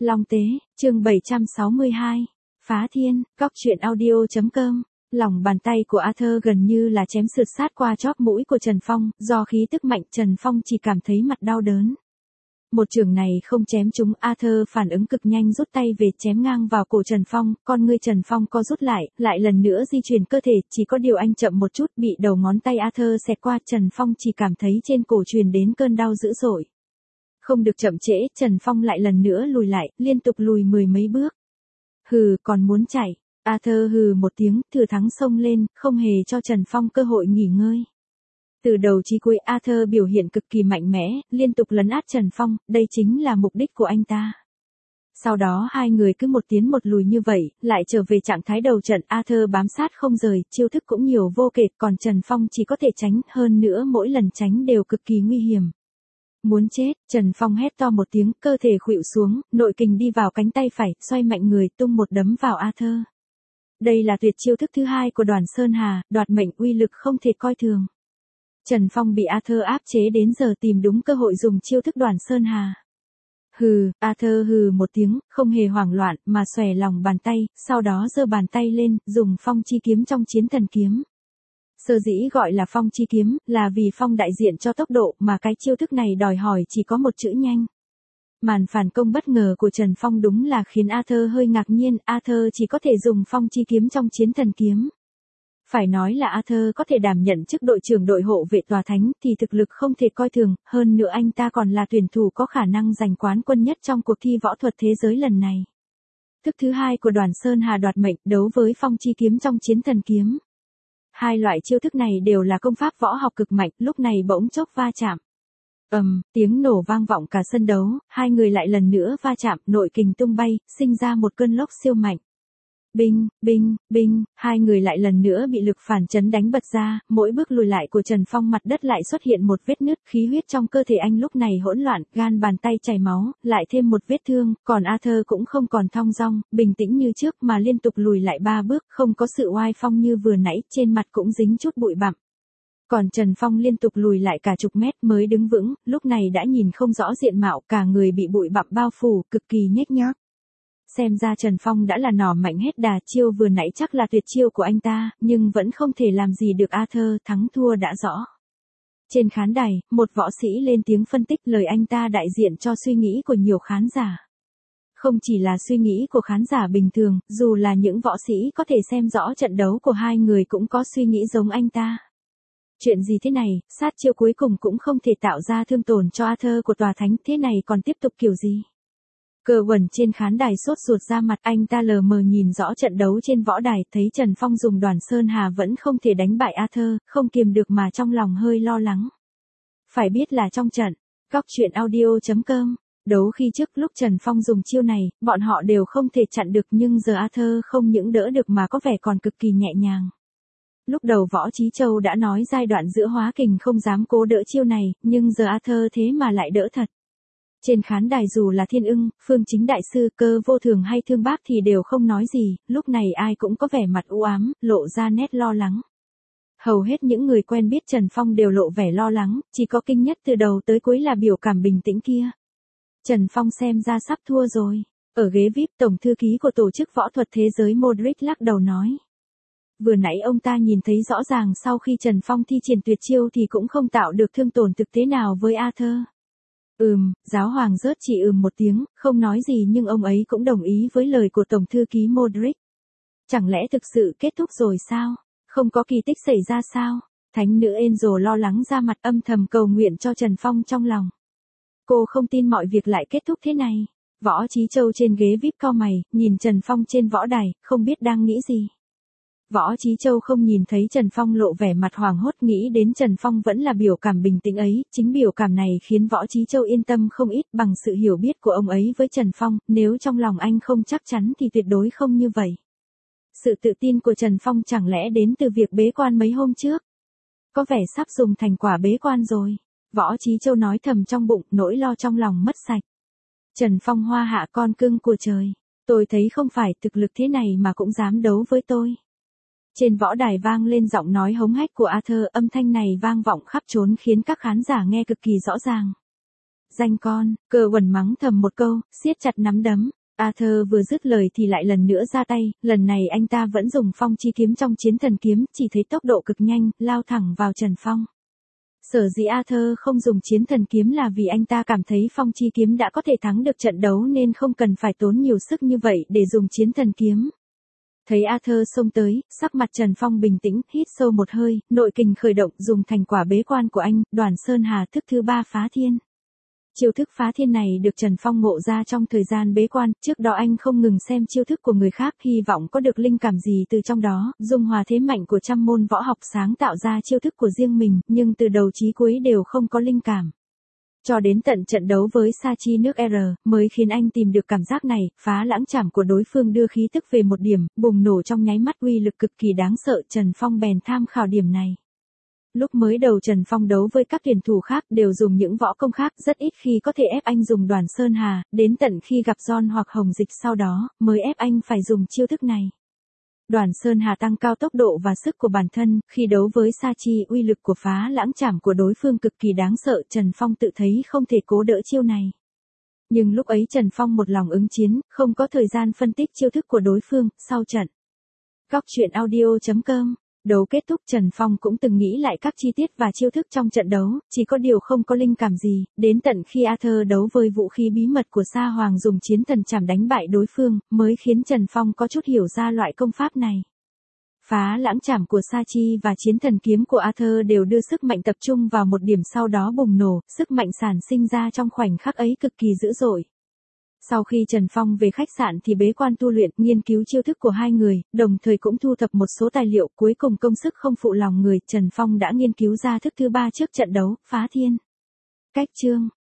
Long Tế, chương 762. Phá thiên, góc truyện audio.com. Lòng bàn tay của Arthur gần như là chém sượt sát qua chóp mũi của Trần Phong, do khí tức mạnh Trần Phong chỉ cảm thấy mặt đau đớn. Một chưởng này không chém trúng, Arthur phản ứng cực nhanh rút tay về chém ngang vào cổ Trần Phong, con ngươi Trần Phong co rút lại lần nữa di chuyển cơ thể, chỉ có điều anh chậm một chút, bị đầu ngón tay Arthur xẹt qua, Trần Phong chỉ cảm thấy trên cổ truyền đến cơn đau dữ dội. Không được chậm trễ, Trần Phong lại lần nữa lùi lại, liên tục lùi mười mấy bước. Hừ, còn muốn chạy. Arthur hừ một tiếng, thừa thắng xông lên, không hề cho Trần Phong cơ hội nghỉ ngơi. Từ đầu chí cuối Arthur biểu hiện cực kỳ mạnh mẽ, liên tục lấn át Trần Phong, đây chính là mục đích của anh ta. Sau đó hai người cứ một tiến một lùi như vậy, lại trở về trạng thái đầu trận, Arthur bám sát không rời, chiêu thức cũng nhiều vô kể, còn Trần Phong chỉ có thể tránh, hơn nữa mỗi lần tránh đều cực kỳ nguy hiểm. Muốn chết, Trần Phong hét to một tiếng, cơ thể khuỵu xuống, nội kình đi vào cánh tay phải, xoay mạnh người tung một đấm vào Arthur. Đây là tuyệt chiêu thức thứ hai của Đoàn Sơn Hà, đoạt mệnh, uy lực không thể coi thường. Trần Phong bị Arthur áp chế đến giờ tìm đúng cơ hội dùng chiêu thức Đoàn Sơn Hà. Hừ, Arthur hừ một tiếng, không hề hoảng loạn, mà xòe lòng bàn tay, sau đó giơ bàn tay lên, dùng phong chi kiếm trong chiến thần kiếm. Sở dĩ gọi là phong chi kiếm, là vì phong đại diện cho tốc độ, mà cái chiêu thức này đòi hỏi chỉ có một chữ nhanh. Màn phản công bất ngờ của Trần Phong đúng là khiến Arthur hơi ngạc nhiên, Arthur chỉ có thể dùng phong chi kiếm trong chiến thần kiếm. Phải nói là Arthur có thể đảm nhận chức đội trưởng đội hộ vệ tòa thánh thì thực lực không thể coi thường, hơn nữa anh ta còn là tuyển thủ có khả năng giành quán quân nhất trong cuộc thi võ thuật thế giới lần này. Thức thứ hai của Đoàn Sơn Hà đoạt mệnh, đấu với phong chi kiếm trong chiến thần kiếm. Hai loại chiêu thức này đều là công pháp võ học cực mạnh, lúc này bỗng chốc va chạm. Tiếng nổ vang vọng cả sân đấu, hai người lại lần nữa va chạm, nội kình tung bay, sinh ra một cơn lốc siêu mạnh. Binh, binh, binh, hai người lại lần nữa bị lực phản chấn đánh bật ra, mỗi bước lùi lại của Trần Phong mặt đất lại xuất hiện một vết nứt, khí huyết trong cơ thể anh lúc này hỗn loạn, gan bàn tay chảy máu, lại thêm một vết thương, còn Arthur cũng không còn thong dong, bình tĩnh như trước mà liên tục lùi lại 3 bước, không có sự oai phong như vừa nãy, trên mặt cũng dính chút bụi bặm. Còn Trần Phong liên tục lùi lại cả chục mét mới đứng vững, lúc này đã nhìn không rõ diện mạo, cả người bị bụi bặm bao phủ, cực kỳ nhếch nhác. Xem ra Trần Phong đã là nỏ mạnh hết đà, chiêu vừa nãy chắc là tuyệt chiêu của anh ta, nhưng vẫn không thể làm gì được Arthur, thắng thua đã rõ. Trên khán đài, một võ sĩ lên tiếng phân tích, lời anh ta đại diện cho suy nghĩ của nhiều khán giả. Không chỉ là suy nghĩ của khán giả bình thường, dù là những võ sĩ có thể xem rõ trận đấu của hai người cũng có suy nghĩ giống anh ta. Chuyện gì thế này, sát chiêu cuối cùng cũng không thể tạo ra thương tổn cho Arthur của tòa thánh, thế này còn tiếp tục kiểu gì? Cờ quần trên khán đài sốt ruột ra mặt, anh ta lờ mờ nhìn rõ trận đấu trên võ đài, thấy Trần Phong dùng Đoàn Sơn Hà vẫn không thể đánh bại Arthur, không kiềm được mà trong lòng hơi lo lắng. Phải biết là trong trận, góc truyện audio.com, đấu khi trước lúc Trần Phong dùng chiêu này, bọn họ đều không thể chặn được, nhưng giờ Arthur không những đỡ được mà có vẻ còn cực kỳ nhẹ nhàng. Lúc đầu Võ Chí Châu đã nói giai đoạn giữa hóa kình không dám cố đỡ chiêu này, nhưng giờ Arthur thế mà lại đỡ thật. Trên khán đài dù là Thiên Ưng, Phương Chính Đại Sư, Cơ Vô Thường hay Thương Bác thì đều không nói gì, lúc này ai cũng có vẻ mặt u ám, lộ ra nét lo lắng. Hầu hết những người quen biết Trần Phong đều lộ vẻ lo lắng, chỉ có kinh nhất từ đầu tới cuối là biểu cảm bình tĩnh kia. Trần Phong xem ra sắp thua rồi. Ở ghế VIP, Tổng thư ký của Tổ chức Võ thuật Thế giới Modric lắc đầu nói. Vừa nãy ông ta nhìn thấy rõ ràng sau khi Trần Phong thi triển tuyệt chiêu thì cũng không tạo được thương tổn thực tế nào với Arthur. Giáo hoàng rớt chỉ một tiếng, không nói gì nhưng ông ấy cũng đồng ý với lời của Tổng thư ký Modric. Chẳng lẽ thực sự kết thúc rồi sao? Không có kỳ tích xảy ra sao? Thánh nữ Angel lo lắng ra mặt, âm thầm cầu nguyện cho Trần Phong trong lòng. Cô không tin mọi việc lại kết thúc thế này. Võ Chí Châu trên ghế VIP cau mày, nhìn Trần Phong trên võ đài, không biết đang nghĩ gì. Võ Chí Châu không nhìn thấy Trần Phong lộ vẻ mặt hoảng hốt, nghĩ đến Trần Phong vẫn là biểu cảm bình tĩnh ấy, chính biểu cảm này khiến Võ Chí Châu yên tâm không ít, bằng sự hiểu biết của ông ấy với Trần Phong, nếu trong lòng anh không chắc chắn thì tuyệt đối không như vậy. Sự tự tin của Trần Phong chẳng lẽ đến từ việc bế quan mấy hôm trước? Có vẻ sắp dùng thành quả bế quan rồi. Võ Chí Châu nói thầm trong bụng, nỗi lo trong lòng mất sạch. Trần Phong hoa hạ con cưng của trời. Tôi thấy không phải thực lực thế này mà cũng dám đấu với tôi. Trên võ đài vang lên giọng nói hống hách của Arthur, âm thanh này vang vọng khắp trốn khiến các khán giả nghe cực kỳ rõ ràng. danh con, Cơ Uẩn mắng thầm một câu, siết chặt nắm đấm. Arthur vừa dứt lời thì lại lần nữa ra tay, lần này anh ta vẫn dùng phong chi kiếm trong chiến thần kiếm, chỉ thấy tốc độ cực nhanh, lao thẳng vào Trần Phong. Sở dĩ Arthur không dùng chiến thần kiếm là vì anh ta cảm thấy phong chi kiếm đã có thể thắng được trận đấu nên không cần phải tốn nhiều sức như vậy để dùng chiến thần kiếm. Thấy Arthur xông tới, sắc mặt Trần Phong bình tĩnh, hít sâu một hơi, nội kình khởi động dùng thành quả bế quan của anh, Đoàn Sơn Hà thức thứ 3 phá thiên. Chiêu thức phá thiên này được Trần Phong ngộ ra trong thời gian bế quan, trước đó anh không ngừng xem chiêu thức của người khác hy vọng có được linh cảm gì từ trong đó, dung hòa thế mạnh của trăm môn võ học sáng tạo ra chiêu thức của riêng mình, nhưng từ đầu chí cuối đều không có linh cảm. Cho đến tận trận đấu với Sa Chi nước R, mới khiến anh tìm được cảm giác này, phá lãng chảm của đối phương đưa khí tức về một điểm, bùng nổ trong nháy mắt uy lực cực kỳ đáng sợ, Trần Phong bèn tham khảo điểm này. Lúc mới đầu Trần Phong đấu với các tuyển thủ khác đều dùng những võ công khác, rất ít khi có thể ép anh dùng Đoàn Sơn Hà, đến tận khi gặp John hoặc Hồng Dịch sau đó, mới ép anh phải dùng chiêu thức này. Đoàn Sơn Hà tăng cao tốc độ và sức của bản thân, khi đấu với Sa Chi uy lực của phá lãng chảm của đối phương cực kỳ đáng sợ, Trần Phong tự thấy không thể cố đỡ chiêu này. Nhưng lúc ấy Trần Phong một lòng ứng chiến, không có thời gian phân tích chiêu thức của đối phương, sau trận. Góc truyện audio.com. Đấu kết thúc Trần Phong cũng từng nghĩ lại các chi tiết và chiêu thức trong trận đấu, chỉ có điều không có linh cảm gì, đến tận khi Arthur đấu với vũ khí bí mật của Sa Hoàng dùng chiến thần chảm đánh bại đối phương, mới khiến Trần Phong có chút hiểu ra loại công pháp này. Phá lãng chảm của Sa Chi và chiến thần kiếm của Arthur đều đưa sức mạnh tập trung vào một điểm sau đó bùng nổ, sức mạnh sản sinh ra trong khoảnh khắc ấy cực kỳ dữ dội. Sau khi Trần Phong về khách sạn thì bế quan tu luyện, nghiên cứu chiêu thức của hai người, đồng thời cũng thu thập một số tài liệu, cuối cùng công sức không phụ lòng người, Trần Phong đã nghiên cứu ra thức thứ 3 trước trận đấu, phá thiên. Cách chương